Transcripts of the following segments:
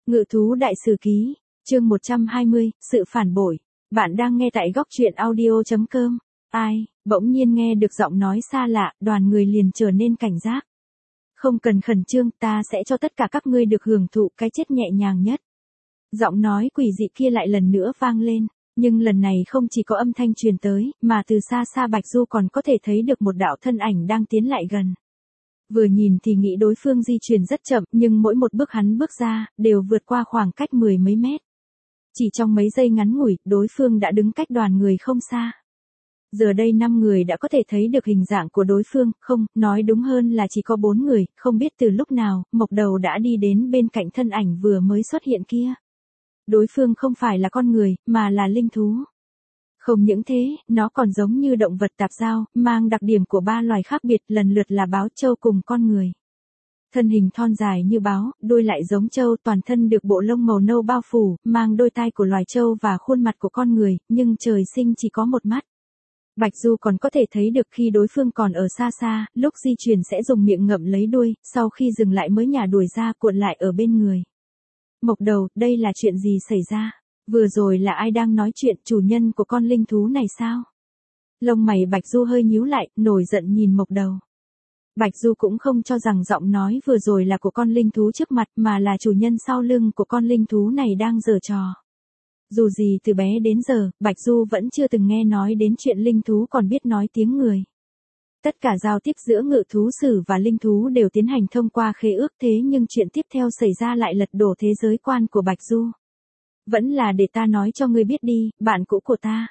Ngự thú đại sử ký, chương 120, sự phản bội. Bạn đang nghe tại góc truyện audio.com. Ai, bỗng nhiên nghe được giọng nói xa lạ, đoàn người liền trở nên cảnh giác. Không cần khẩn trương, ta sẽ cho tất cả các ngươi được hưởng thụ cái chết nhẹ nhàng nhất. Giọng nói quỷ dị kia lại lần nữa vang lên, nhưng lần này không chỉ có âm thanh truyền tới, mà từ xa xa Bạch Du còn có thể thấy được một đạo thân ảnh đang tiến lại gần. Vừa nhìn thì nghĩ đối phương di chuyển rất chậm, nhưng mỗi một bước hắn bước ra, đều vượt qua khoảng cách mười mấy mét. Chỉ trong mấy giây ngắn ngủi, đối phương đã đứng cách đoàn người không xa. Giờ đây 5 người đã có thể thấy được hình dạng của đối phương, không, nói đúng hơn là chỉ có 4 người, không biết từ lúc nào, Mộc Đầu đã đi đến bên cạnh thân ảnh vừa mới xuất hiện kia. Đối phương không phải là con người, mà là linh thú. Không những thế, nó còn giống như động vật tạp giao, mang đặc điểm của 3 loài khác biệt, lần lượt là báo trâu cùng con người. Thân hình thon dài như báo, đuôi lại giống trâu, toàn thân được bộ lông màu nâu bao phủ, mang đôi tai của loài trâu và khuôn mặt của con người, nhưng trời sinh chỉ có một mắt. Bạch Du còn có thể thấy được khi đối phương còn ở xa xa, lúc di chuyển sẽ dùng miệng ngậm lấy đuôi, sau khi dừng lại mới nhả đuổi ra cuộn lại ở bên người. Mộc Đầu, đây là chuyện gì xảy ra? Vừa rồi là ai đang nói chuyện, chủ nhân của con linh thú này sao? Lông mày Bạch Du hơi nhíu lại, nổi giận nhìn Mộc Đầu. Bạch Du cũng không cho rằng giọng nói vừa rồi là của con linh thú trước mặt, mà là chủ nhân sau lưng của con linh thú này đang giở trò. Dù gì từ bé đến giờ, Bạch Du vẫn chưa từng nghe nói đến chuyện linh thú còn biết nói tiếng người. Tất cả giao tiếp giữa ngự thú sử và linh thú đều tiến hành thông qua khế ước, thế nhưng chuyện tiếp theo xảy ra lại lật đổ thế giới quan của Bạch Du. Vẫn là để ta nói cho ngươi biết đi, bạn cũ của ta.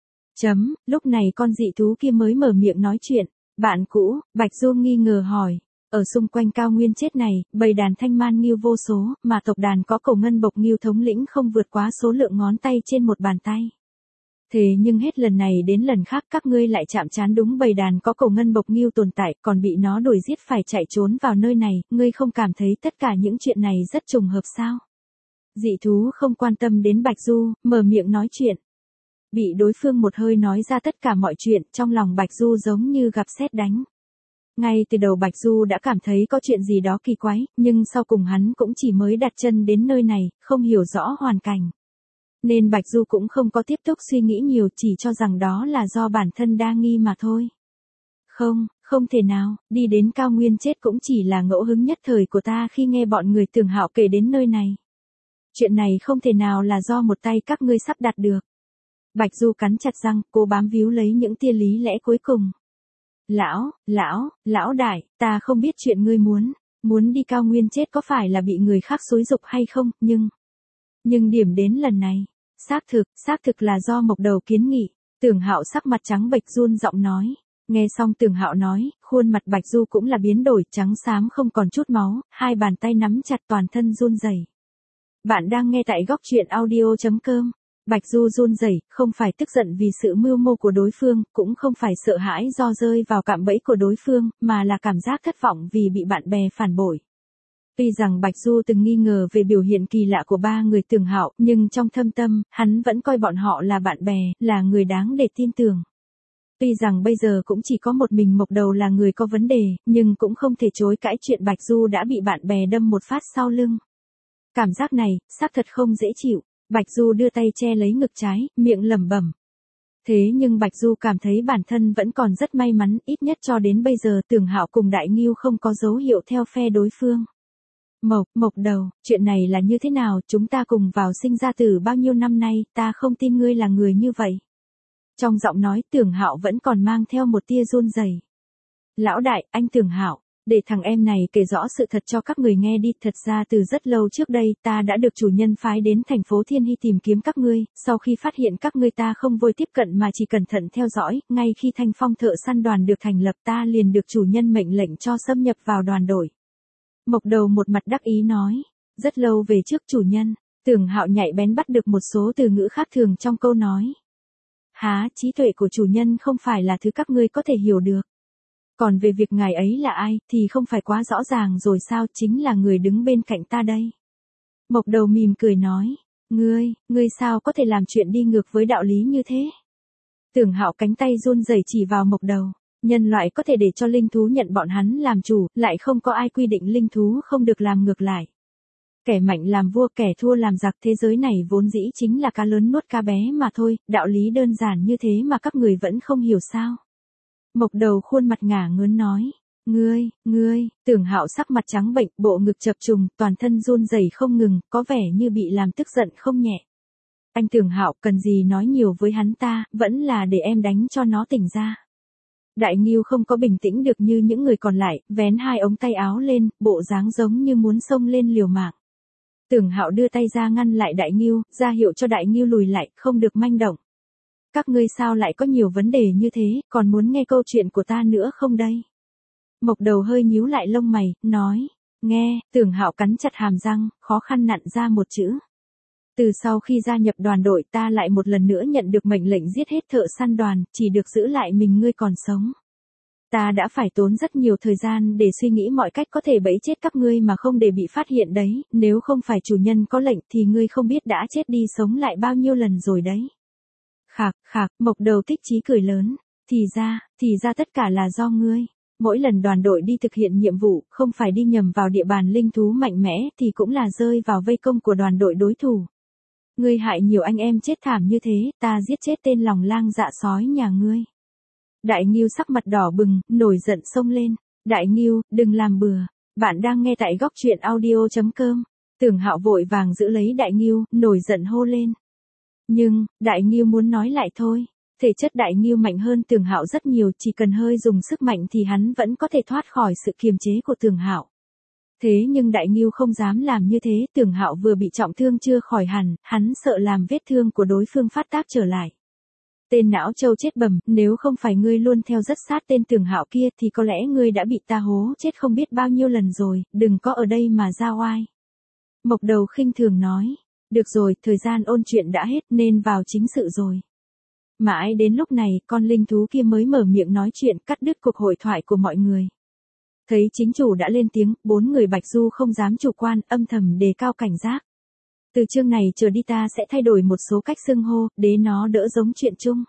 Lúc này con dị thú kia mới mở miệng nói chuyện. Bạn cũ, Bạch Du nghi ngờ hỏi. Ở xung quanh cao nguyên chết này, bầy đàn thanh man ngưu vô số, mà tộc đàn có Cổ Ngân Bộc Ngưu thống lĩnh không vượt quá số lượng ngón tay trên một bàn tay. Thế nhưng hết lần này đến lần khác các ngươi lại chạm trán đúng bầy đàn có Cổ Ngân Bộc Ngưu tồn tại, còn bị nó đuổi giết phải chạy trốn vào nơi này, ngươi không cảm thấy tất cả những chuyện này rất trùng hợp sao? Dị thú không quan tâm đến Bạch Du, mở miệng nói chuyện. Bị đối phương một hơi nói ra tất cả mọi chuyện, trong lòng Bạch Du giống như gặp sét đánh. Ngay từ đầu Bạch Du đã cảm thấy có chuyện gì đó kỳ quái, nhưng sau cùng hắn cũng chỉ mới đặt chân đến nơi này, không hiểu rõ hoàn cảnh. Nên Bạch Du cũng không có tiếp tục suy nghĩ nhiều, chỉ cho rằng đó là do bản thân đa nghi mà thôi. Không thể nào, đi đến cao nguyên chết cũng chỉ là ngẫu hứng nhất thời của ta khi nghe bọn người Tưởng Hạo kể đến nơi này. Chuyện này không thể nào là do một tay các ngươi sắp đặt được. Bạch Du cắn chặt răng, cố bám víu lấy những tia lý lẽ cuối cùng. Lão đại, ta không biết chuyện ngươi muốn đi cao nguyên chết có phải là bị người khác xúi giục hay không, nhưng điểm đến lần này, xác thực là do Mộc Đầu kiến nghị. Tưởng Hạo sắc mặt trắng bệch run giọng nói. Nghe xong Tưởng Hạo nói, khuôn mặt Bạch Du cũng là biến đổi, trắng xám không còn chút máu, hai bàn tay nắm chặt toàn thân run rẩy. Bạn đang nghe tại góc truyện audio.com. Bạch Du run rẩy, không phải tức giận vì sự mưu mô của đối phương, cũng không phải sợ hãi do rơi vào cạm bẫy của đối phương, mà là cảm giác thất vọng vì bị bạn bè phản bội. Tuy rằng Bạch Du từng nghi ngờ về biểu hiện kỳ lạ của 3 người Tưởng Hạo, nhưng trong thâm tâm, hắn vẫn coi bọn họ là bạn bè, là người đáng để tin tưởng. Tuy rằng bây giờ cũng chỉ có một mình Mộc Đầu là người có vấn đề, nhưng cũng không thể chối cãi chuyện Bạch Du đã bị bạn bè đâm một phát sau lưng. Cảm giác này, xác thật không dễ chịu. Bạch Du đưa tay che lấy ngực trái, miệng lẩm bẩm. Thế nhưng Bạch Du cảm thấy bản thân vẫn còn rất may mắn, ít nhất cho đến bây giờ Tưởng Hạo cùng Đại Ngưu không có dấu hiệu theo phe đối phương. Mộc Đầu, chuyện này là như thế nào, chúng ta cùng vào sinh ra tử bao nhiêu năm nay, ta không tin ngươi là người như vậy. Trong giọng nói Tưởng Hạo vẫn còn mang theo một tia run rẩy. Lão đại, anh Tưởng Hạo. Để thằng em này kể rõ sự thật cho các người nghe đi, thật ra từ rất lâu trước đây ta đã được chủ nhân phái đến thành phố Thiên Hy tìm kiếm các ngươi, sau khi phát hiện các ngươi ta không vội tiếp cận mà chỉ cẩn thận theo dõi, ngay khi Thanh Phong thợ săn đoàn được thành lập ta liền được chủ nhân mệnh lệnh cho xâm nhập vào đoàn đội. Mộc Đầu một mặt đắc ý nói, rất lâu về trước chủ nhân, Tưởng Hạo nhạy bén bắt được một số từ ngữ khác thường trong câu nói. Trí tuệ của chủ nhân không phải là thứ các ngươi có thể hiểu được. Còn về việc ngài ấy là ai, thì không phải quá rõ ràng rồi sao, chính là người đứng bên cạnh ta đây. Mộc Đầu mỉm cười nói, ngươi sao có thể làm chuyện đi ngược với đạo lý như thế? Tưởng Hạo cánh tay run rẩy chỉ vào Mộc Đầu, nhân loại có thể để cho linh thú nhận bọn hắn làm chủ, lại không có ai quy định linh thú không được làm ngược lại. Kẻ mạnh làm vua, kẻ thua làm giặc, thế giới này vốn dĩ chính là cá lớn nuốt cá bé mà thôi, đạo lý đơn giản như thế mà các người vẫn không hiểu sao. Mộc Đầu khuôn mặt ngả ngớn nói. Ngươi, Tưởng Hạo sắc mặt trắng bệnh, bộ ngực chập trùng, toàn thân run rẩy không ngừng, có vẻ như bị làm tức giận không nhẹ. Anh Tưởng Hạo, cần gì nói nhiều với hắn ta, vẫn là để em đánh cho nó tỉnh ra. Đại Ngưu không có bình tĩnh được như những người còn lại, vén hai ống tay áo lên, bộ dáng giống như muốn xông lên liều mạng. Tưởng Hạo đưa tay ra ngăn lại Đại Ngưu, ra hiệu cho Đại Ngưu lùi lại, không được manh động. Các ngươi sao lại có nhiều vấn đề như thế, còn muốn nghe câu chuyện của ta nữa không đây? Mộc Đầu hơi nhíu lại lông mày, nói. Nghe. Tưởng Hạo cắn chặt hàm răng, khó khăn nặn ra một chữ. Từ sau khi gia nhập đoàn đội ta lại một lần nữa nhận được mệnh lệnh giết hết thợ săn đoàn, chỉ được giữ lại mình ngươi còn sống. Ta đã phải tốn rất nhiều thời gian để suy nghĩ mọi cách có thể bẫy chết các ngươi mà không để bị phát hiện đấy, nếu không phải chủ nhân có lệnh thì ngươi không biết đã chết đi sống lại bao nhiêu lần rồi đấy. Khạc, Mộc Đầu thích chí cười lớn, thì ra tất cả là do ngươi. Mỗi lần đoàn đội đi thực hiện nhiệm vụ, không phải đi nhầm vào địa bàn linh thú mạnh mẽ thì cũng là rơi vào vây công của đoàn đội đối thủ. Ngươi hại nhiều anh em chết thảm như thế, ta giết chết tên lòng lang dạ sói nhà ngươi. Đại Ngưu sắc mặt đỏ bừng, nổi giận xông lên. Đại Ngưu, đừng làm bừa. Bạn đang nghe tại góc truyện audio.com. Tưởng Hạo vội vàng giữ lấy Đại Ngưu, nổi giận hô lên. Nhưng, Đại Ngưu muốn nói lại thôi. Thể chất Đại Ngưu mạnh hơn Tưởng Hạo rất nhiều, chỉ cần hơi dùng sức mạnh thì hắn vẫn có thể thoát khỏi sự kiềm chế của Tưởng Hạo. Thế nhưng Đại Ngưu không dám làm như thế, Tưởng Hạo vừa bị trọng thương chưa khỏi hẳn, hắn sợ làm vết thương của đối phương phát tác trở lại. Tên não trâu chết bầm, nếu không phải ngươi luôn theo rất sát tên Tưởng Hạo kia thì có lẽ ngươi đã bị ta hố chết không biết bao nhiêu lần rồi, đừng có ở đây mà ra oai. Mộc Đầu khinh thường nói, được rồi, thời gian ôn chuyện đã hết nên vào chính sự rồi. Mãi đến lúc này, con linh thú kia mới mở miệng nói chuyện, cắt đứt cuộc hội thoại của mọi người. Thấy chính chủ đã lên tiếng, 4 người Bạch Du không dám chủ quan, âm thầm đề cao cảnh giác. Từ chương này trở đi ta sẽ thay đổi một số cách xưng hô, để nó đỡ giống chuyện chung.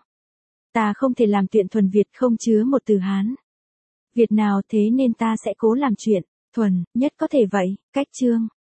Ta không thể làm chuyện thuần Việt không chứa một từ Hán Việt nào, thế nên ta sẽ cố làm chuyện thuần nhất có thể vậy. Cách chương